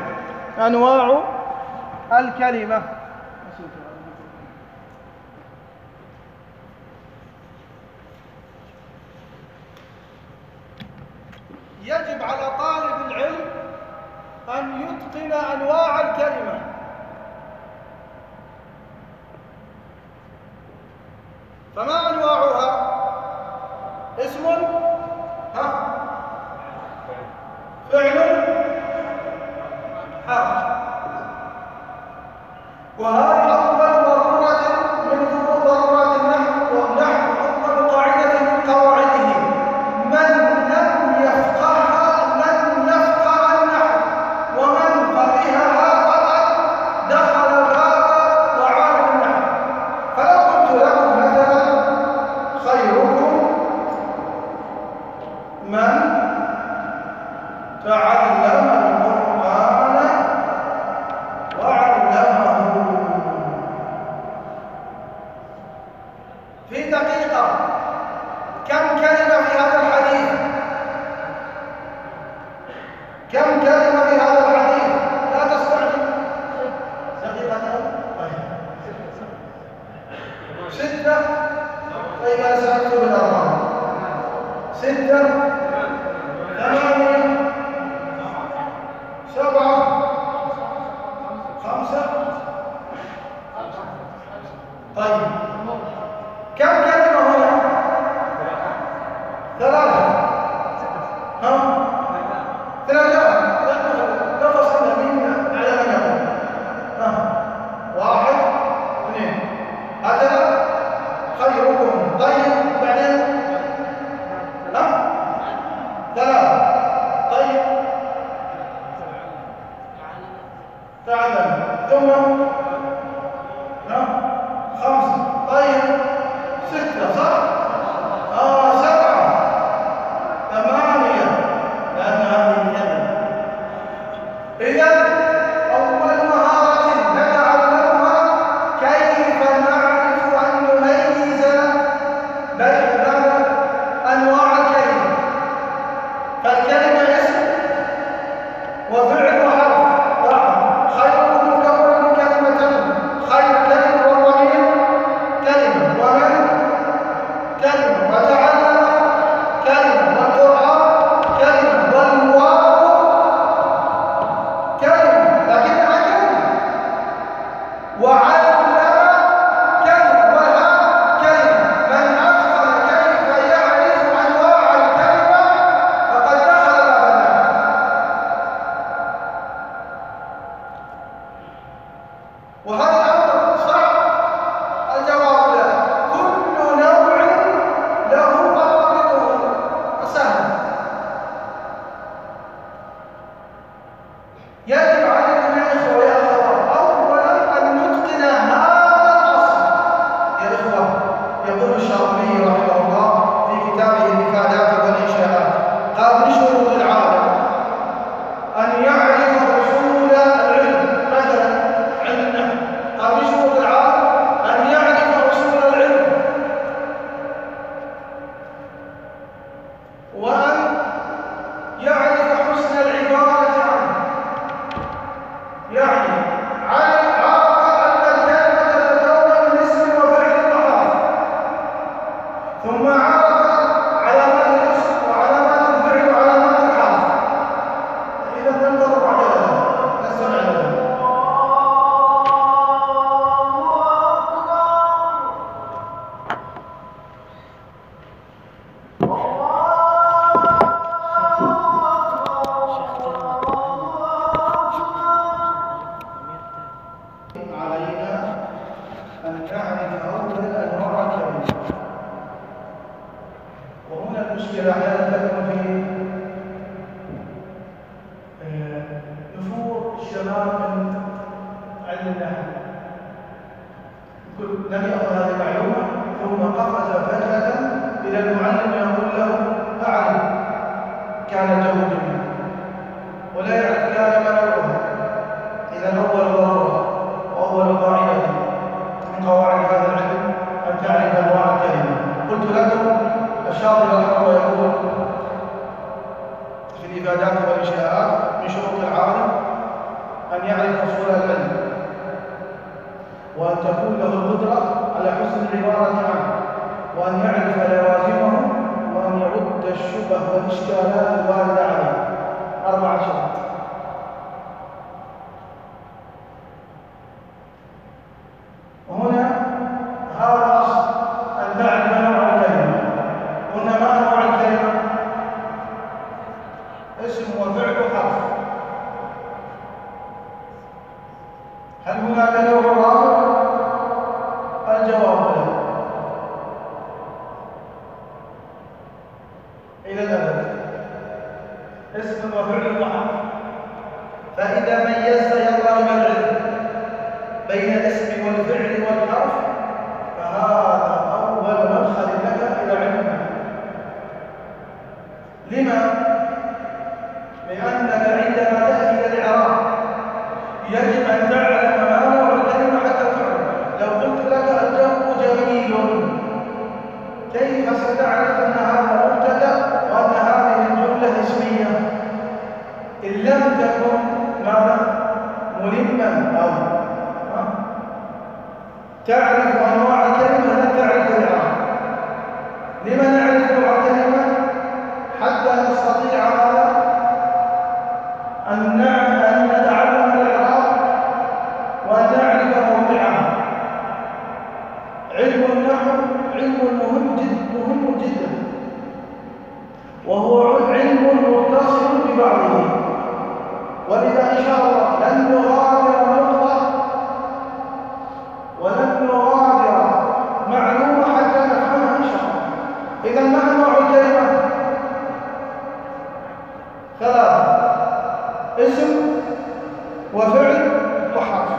يجب على طالب العلم أن يتقن أنواع الكلمة. فما أنواعها؟ اسم، فعل، حرف. وهذه أول ضرورة من ضرورات النحو، أول قاعدة من قواعده. من لم يفقه النحو، ومن فقهها فقد دخل الباب وعالم النحو. فلو قلت لكم مثلا خيركم من تعلم القرآن وعلمه، في دقيقة كم كلمة في هذا الحديث؟ لا تستعجل. دقيقة. 6. طيب أنا سأكتب الأرقام. 6، 8، 7، 5. طيب. كم كلمة هنا؟ 3. 3. لا فصلنا من على من يقول. 1، 2. هكذا خيركم. طيب. بعدين 3. طيب. تعلم. ثم 5. طيب. 6. صح؟ 7، 8. لأن هذه الكلمة. إذن أول مهارة نتعلمها كيف نعرف أن نميز بين أنواع الكلمة. فالكلمة اسم وفعل وحرف. خيركم مكون من كلمتين: خير كلمة، والضمير كلمة، ومن كلمة، وتعلم كلمة، والقرآن كلمة، والواو كلمة لكنها كلمة، وعلم كلمة، والهاء كلمة. من أتقن كيف يعرف أنواع الكلمة فقد دخل باب النحو. وهذا الأمر صعب؟ الجواب لا. كل نوع له ضوابطه. سهل. يجب عليكم يا إخوة ويا أخوات أولا أن نتقن هذا الأصل. يا إخوة، يقول الشاطبي رحمه الله في كتابه الإفادات والإنشاءات، قال من شروط العالم أن يعرف أصول العلم. مثلا عندنا قال من شروط العالم أن يعرف أصول العلم، وأن يعرف حسن العبارة عنه. يعني عرف أن الكلمة تتكون من اسم وفعل وحرف، ثم عرف علامات الاسم وعلامات الفعل وعلامات الحرف. إذا ننتظر عليها نستمع لها. علينا أن نعرف أولا أنواع الكلمة. وهنا المشكلة أحيانا تكون في نفور الشباب من علم النحو. لم يأخذ هذه المعلومة ثم قفز فجأة إلى المعلم يقول له أعلم، كان جهود ولا يعرف كان منعه. إذا أول ضرورة وأول قاعدة من قواعد هذا العلم أن تعرف أنواع الكلمة. قلت لكم الشاطبي رحمه الله يقول في الإفادات والإنشاءات من شروط العالم أن يعرف أصول العلم، وأن تكون له القدرة على حسن العبارة عنه، وأن يعرف لوازمه، وأن يرد الشبه والإشكالات الواردة عليه. 4 شروط. وهنا هذا أصل أن تعرف نوع الكلمة. قلنا ما نوع الكلمة؟ اسم وفعل وحرف. هل هناك نوع رابع؟ الجواب لا، إلى الأبد. اسم وفعل وحرف. فإذا ميزت يا طالب العلم بين الاسم والفعل والحرف فهذا أول مدخل لك إلى علم. لما؟ لأنك عندما تأتي إلى الإعراب يجب أن تعلم ما نوع الكلمة حتى تعرف. لو قلت لك الجو جميل، كيف ستعرف أن هذا مبتدأ وأن هذه الجملة اسمية إن لم تكن ماذا؟ ملما أو تعرف أنواع الكلمة لن تعرف الإعراب. لما نعرف نوع الكلمة؟ حتى نستطيع أن نتعلم الإعراب وأن نعرف موضعها. علم النحو علم مهم جدا، وهو علم متصل ببعضه، ولذا إن شاء الله لن نغادر نقطة ولن نغادر معلومة حتى نفهمها إن شاء الله. إذا ما أنواع الكلمة؟ 3: اسم وفعل وحرف.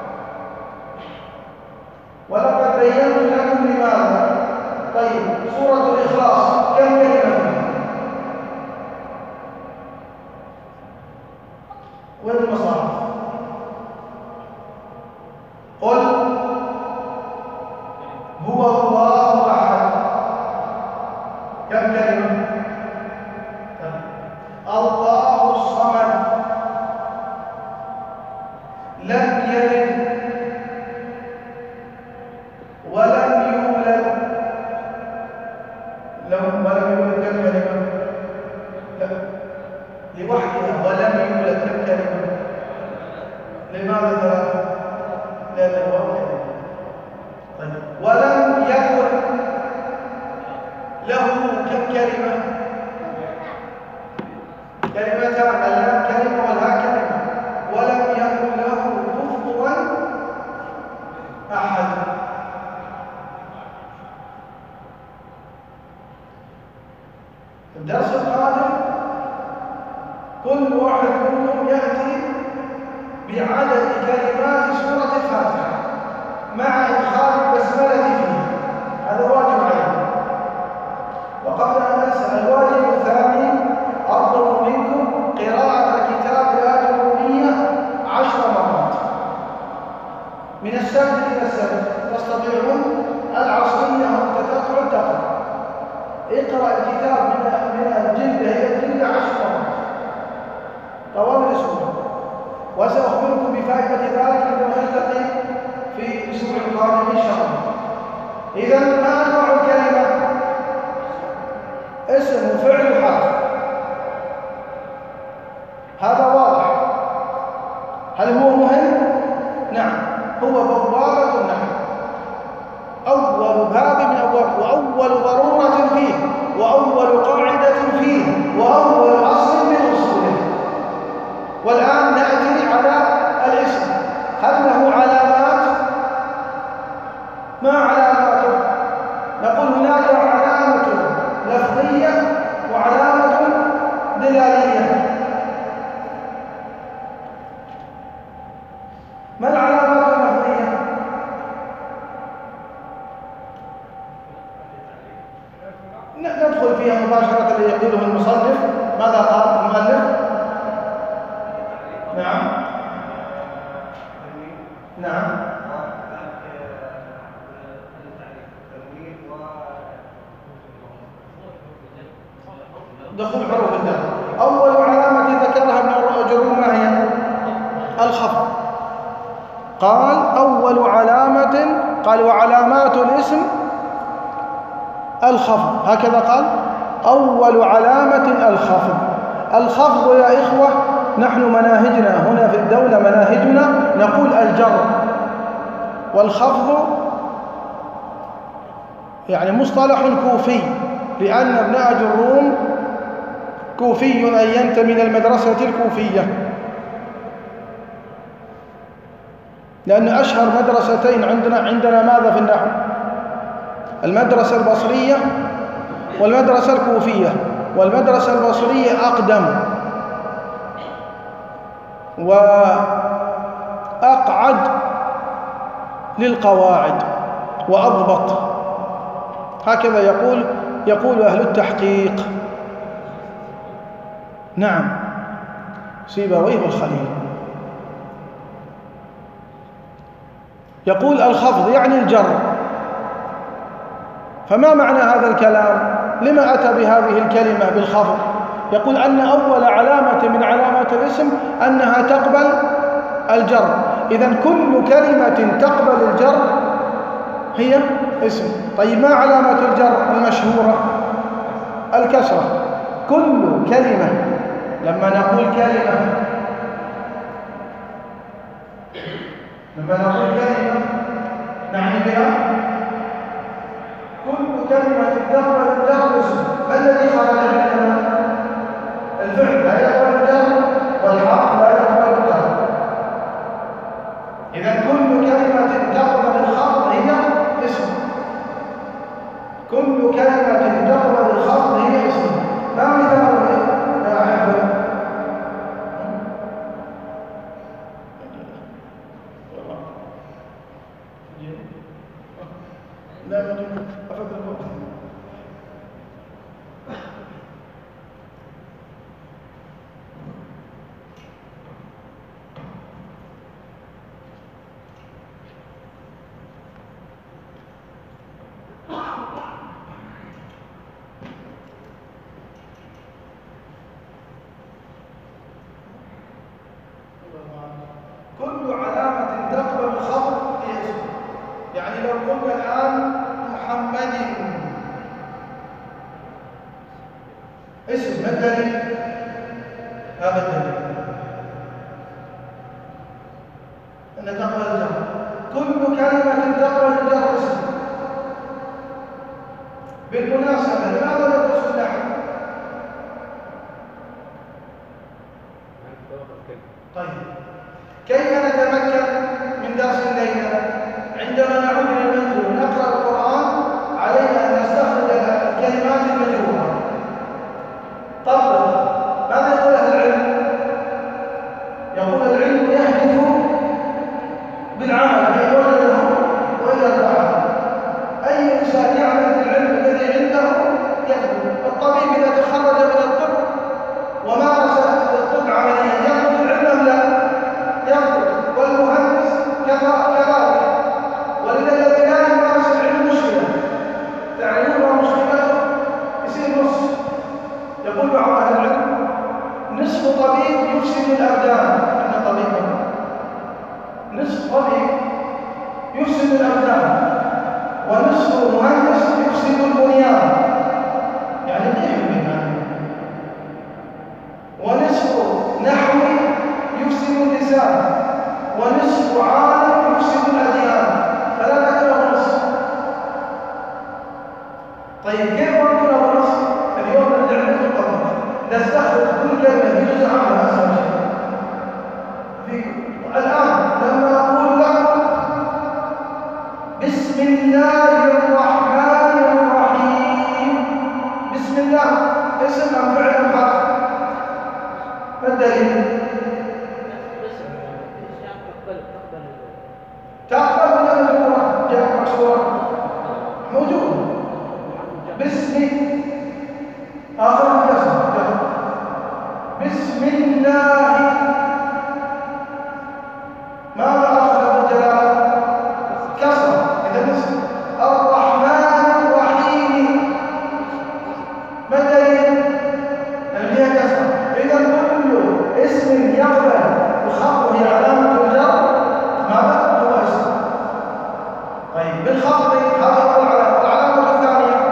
ولقد بينت لكم لماذا. طيب، سورة الإخلاص كم كلمة فيها؟ وين المصاحف؟ قل هو الله أحد، كم كلمة؟ الله الصمد، لم يلد ولم يولد. ولم يولد كم كلمة؟ لا، لوحدها ولم يولد كم كلمة؟ لماذا 3؟ لأنه واحد. طيب، ولم يكن له كم كلمة؟ كلمتان، اللام كلمة والهاء كلمة. ولم يكن له كفوا أحد. الدرس القادم كل واحد منكم يأتي السبت إلى السبت تستطيعون العصرية والتتابع تقرأ. اقرأ الكتاب من الجلدة إلى الجلدة 10 مرات طوال الأسبوع، وسأخبركم بفائدة ذلك عندما نلتقي في الأسبوع القادم إن شاء الله. إذا ما أنواع الكلمة؟ اسم وفعل وحرف، هذا واضح. هل هو مهم؟ نعم، هو بوابة النحو، أول باب من أبواب، وأول ضرورة فيه، وأول قاعدة فيه، وأول أصل من أصوله. والآن نأتي على الاسم. هل له علامات؟ ما علاماته؟ نقول هناك علامة لفظية وعلامة دلالية. ما العلامات اللفظية؟ ندخل فيها مباشرة اللي يقوله المصنف. ماذا قال المؤلف؟ نعم نعم دخول حروف الجر. أول علامة ذكرها ابن جرير ما هي؟ الخفض. قال أول علامة، قال وعلامات الاسم الخفض، هكذا قال أول علامة الخفض. الخفض يا إخوة، نحن مناهجنا هنا في الدولة، مناهجنا نقول الجر، والخفض يعني مصطلح كوفي، لأن ابن أجروم كوفي أي ينتمي من المدرسة الكوفية، لأن أشهر مدرستين عندنا ماذا في النحو؟ المدرسة البصرية والمدرسة الكوفية. والمدرسة البصرية أقدم وأقعد للقواعد وأضبط، هكذا يقول أهل التحقيق. نعم، سيبويه والخليل. يقول الخفض يعني الجر. فما معنى هذا الكلام؟ لما أتى بهذه الكلمة بالخفض؟ يقول أن أول علامة من علامات الاسم أنها تقبل الجر. إذن كل كلمة تقبل الجر هي اسم. طيب ما علامة الجر المشهورة؟ الكسرة. كل كلمة، لما نقول كلمة نعني بها كل كلمة تقبل الجر اسم. ما الذي خرج منها؟ الفعل لا يقبل الجر، والحرف لا يقبل الجر. إذا كل كلمة تقبل الخفض هي اسم. كل كلمة تقبل الخفض هي اسم. ما مثاله يا أحبة؟ لا يجب أفكر الوقت. كل علامة تقبل الخفض هي اسم. يعني لو قلنا الآن محمد اسم، ما الدليل؟ هذا الدليل أن تقبل الجر. كل كلمة تقبل الجر اسم. بالمناسبة لماذا ندرس النحو؟ طيب، كيف نتمكن من درس الليلة؟ عندما نعود إلى المنزل نقرأ القرآن علينا أن نستخرج الكلمات المجهولة. طبق. ماذا يقول أهل العلم؟ يقول العلم يحدث بالعمل في وجده وإلى الرحمة. أي إنسان يعمل بالعلم الذي عنده يخدم. الطبيب إذا تخرج من الطب ومارس الطب عمليا يخرج العلم أم لا؟ يخرج. والمهندس كذلك. الأبدان، ونصف مهندس يفسد البنيان، يعني كيف البنيان، ونصف نحوي يفسد اللسان، ونصف عالم يفسد الأديان، فلا تكره نصف. طيب كيف نقول أبو نصف؟ اليوم نرجع لكم القمر نستخرج كل كلمة في جزء عامة أسهل شيء. الآن لما أقول لكم بسم الله الرحمن الرحيم، بسم الله اسم أم فعل أم حرف؟ ما الدليل؟ تقبل ولا مجبورة؟ جاء مكسورة موجود. بسم آخر كسر، بسم الله، ماذا أخذ الجلالة؟ كسر، إذا اسم الرحمن الرحيم، ما الدليل؟ لأن فيها كسر. إذا كل اسم يقبل الخفض هي علامة الجر ماذا؟ هو اسم. طيب بالخفض هذا هو العلامة الثانية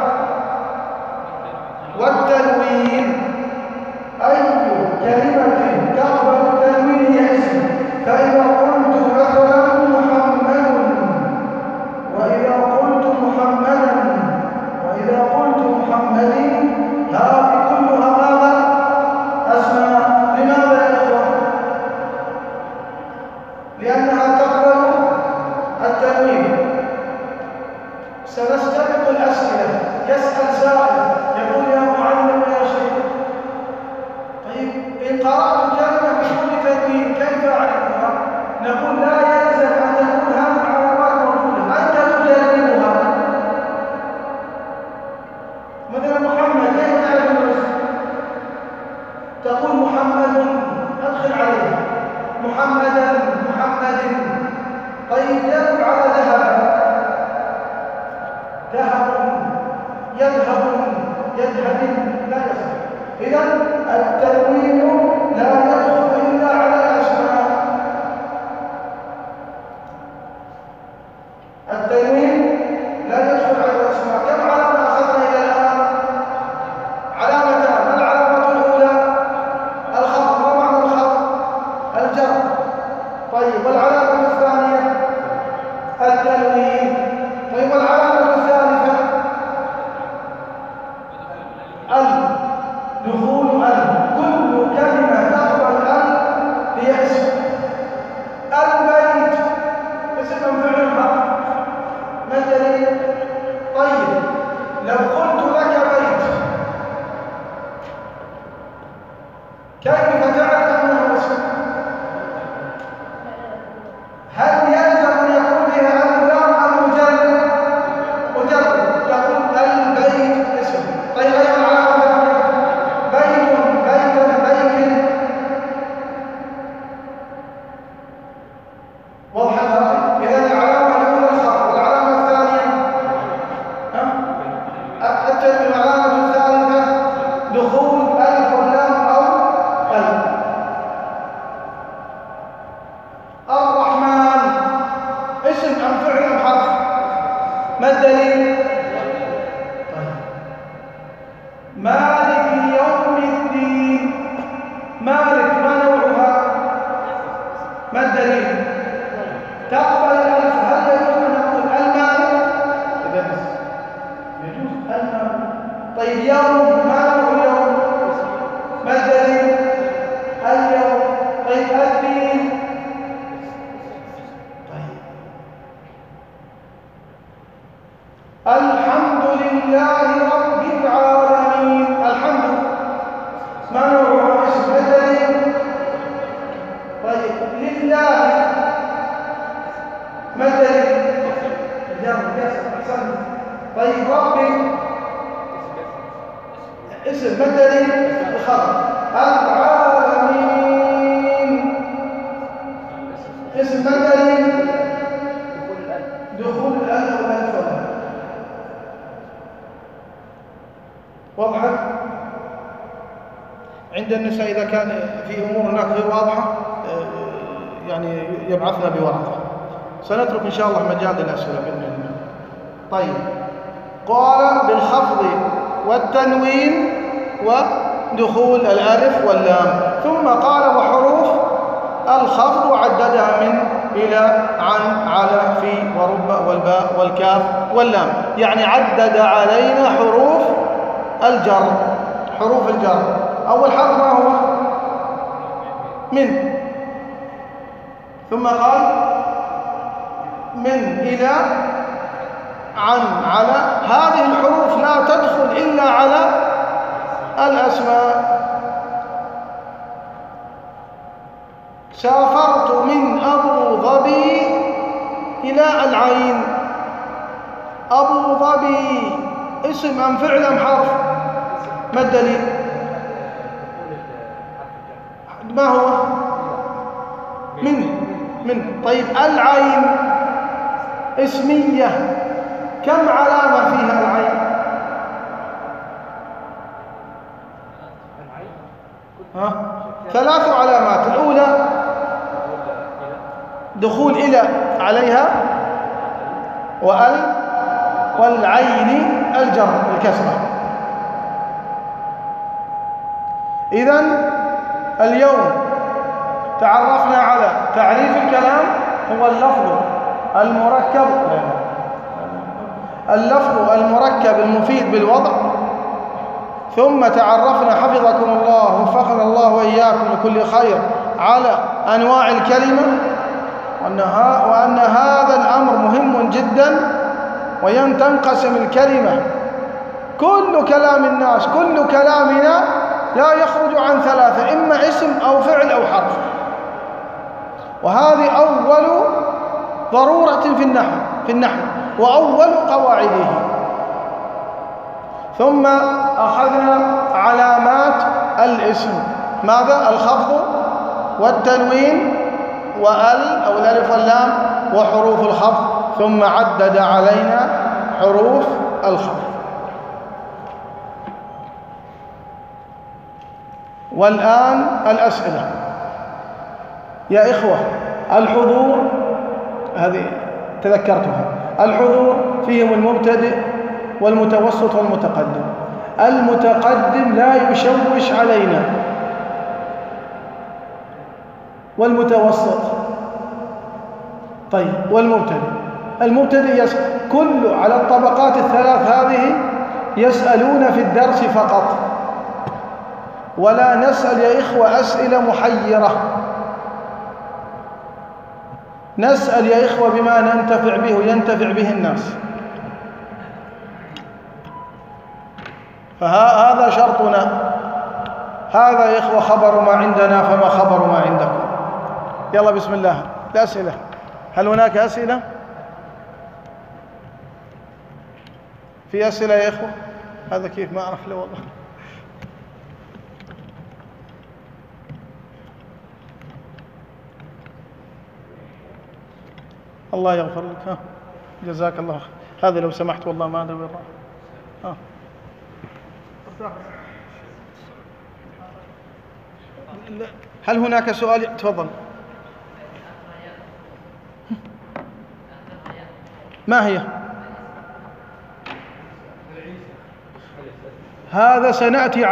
والتنوين. أي كلمة تقبل التنوين هي اسم. فإذا قلت مثلا محمد، وإذا قلت محمدا، وإذا قلت محمد، هذه كلها ماذا؟ أسماء. لماذا يا إخوة؟ لأنها تقبل التنوين. سنستبق الأسئلة. يسأل سائل يقول يا معلم يا شيخ، طيب إن قرأت كلمة بدون تنوين كيف أعرفها؟ نقول لا يلزم أن تكون هذه العلامات موجودة، أنت تجربها. مثلا محمد كيف تعرف الاسم؟ تقول محمد، أدخل عليه محمدا، محمد. طيب يدل على ذهب، ذهب، يذهب، يذهب، لا يصح. إذا التنوين لا يدخل إلا على الأسماء. التنوين لا يدخل على الأسماء. كم علامة أخذنا إلى الآن؟ علامتان. ما العلامة الأولى؟ الخفض. ما معنى الخفض؟ الجر. طيب والعلامة الثانية؟ التنوين. طيب والعلامة الثالثة؟ دخول كل كلمة تقبل هي اسم. البيت اسم فعل حرف، ما الدليل؟ طيب لو قلت لك بيت كيف تعرف أنه اسم؟ هل يلزم أن يكون فيها اللام أم مجرد؟ مجرد. تقول البيت اسم. طيب أيها العلامة بيت، بيتا، بيت. واضحة هذه؟ إذا العلامة الأولى الخفض، والعلامة الثانية التنوين، والعلامة الثالثة دخول ألف واللام أو ألف. الرحمن اسم أم فعل أم حرف؟ ما الدليل؟ طيب مالك يوم الدين، مالك ما نوعها؟ ما الدليل؟ تقبل الألف. هل يجوز أن نقول المالك؟ إذا بس يجوز المالك. طيب يوم ما نوع يوم؟ ما الدليل؟ اليوم. طيب الدين. طيب الحمد لله رب العالمين. الحمد ما نوع اسم؟ ما الدليل؟ طيب لله ما الدليل؟ أحسنت. طيب ربي اسم، ما الدليل؟ الخبر. العالمين اسم، ما الدليل؟ دخول الألف والألف والألف. واضحة؟ عند النساء إذا كان في أمور هناك غير واضحة يعني يبعثنا بورقة. سنترك إن شاء الله مجال للأسئلة بإذن الله. طيب، قال بالخفض والتنوين ودخول الألف واللام، ثم قال وحروف الخفض وعددها من إلى عن على في ورب والباء والكاف واللام، يعني عدد علينا حروف الجر. حروف الجر أول حرف ما هو؟ من. ثم قال من إلى عن على. هذه الحروف لا تدخل إلا على الأسماء. سافرت من أبو ظبي إلى العين. أبو ظبي اسم أم فعل أم حرف؟ ما الدليل؟ ما هو؟ من. طيب، العين اسمية، كم علامة فيها العين؟ ها؟ 3 علامات. الأولى دخول إلى عليها، والعين الجر الكسرة. إذن اليوم تعرفنا على تعريف الكلام، هو اللفظ المركب المفيد بالوضع. ثم تعرفنا حفظكم الله وفقنا الله وإياكم لكل خير على أنواع الكلمة، وأن هذا الأمر مهم جدا. وتنقسم الكلمة، كل كلام الناس، كل كلامنا لا يخرج عن 3، إما اسم أو فعل أو حرف. وهذه أول ضرورة في النحو وأول قواعده. ثم أخذنا علامات الاسم، ماذا؟ الخفض والتنوين أو الألف واللام وحروف الخفض. ثم عدد علينا حروف الخفض. والآن الأسئلة يا إخوة. الحضور هذه تذكرتها. الحضور فيهم المبتدئ والمتوسط والمتقدم. المتقدم لا يشوش علينا، والمتوسط طيب، المبتدئ يسأل. كل على الطبقات الثلاث هذه يسألون في الدرس فقط، ولا نسأل يا إخوة أسئلة محيرة. نسأل يا إخوة بما ننتفع به وينتفع به الناس. فهذا شرطنا. هذا يا إخوة خبر ما عندنا، فما خبر ما عندكم. يلا بسم الله الأسئلة. هل هناك أسئلة؟ في أسئلة يا إخوة؟ هذا كيف ما أعرف له والله. الله يغفر لك. جزاك الله خير. هذا لو سمحت والله ما أدري وين راح. هل هناك سؤال؟ تفضل. ما هي؟ هذا سنأتي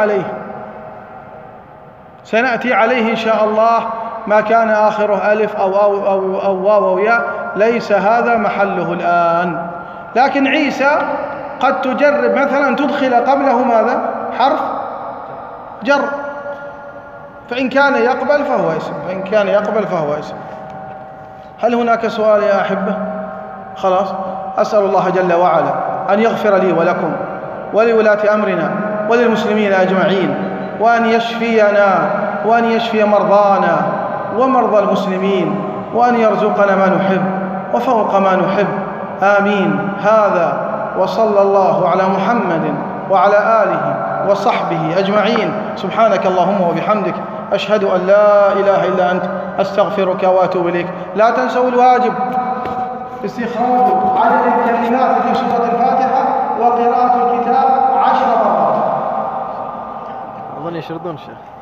عليه إن شاء الله. ما كان آخره ألف أو واو أو ياء ليس هذا محله الآن. لكن عيسى قد تجرب مثلا تدخل قبله ماذا؟ حرف جر، فإن كان يقبل فهو اسم. هل هناك سؤال يا أحبة؟ خلاص. أسأل الله جل وعلا أن يغفر لي ولكم ولولاة أمرنا وللمسلمين أجمعين، وأن يشفينا وأن يشفي مرضانا ومرضى المسلمين، وأن يرزقنا ما نحب وفوق ما نحب. آمين. هذا وصلى الله على محمد وعلى آله وصحبه أجمعين. سبحانك اللهم وبحمدك، أشهد أن لا إله إلا أنت، أستغفرك وأتوب إليك. لا تنسوا الواجب، استخراج عدد الكلمات في سورة الفاتحة وقراءة الكتاب 10 مرات. أظن يشردون شيخ.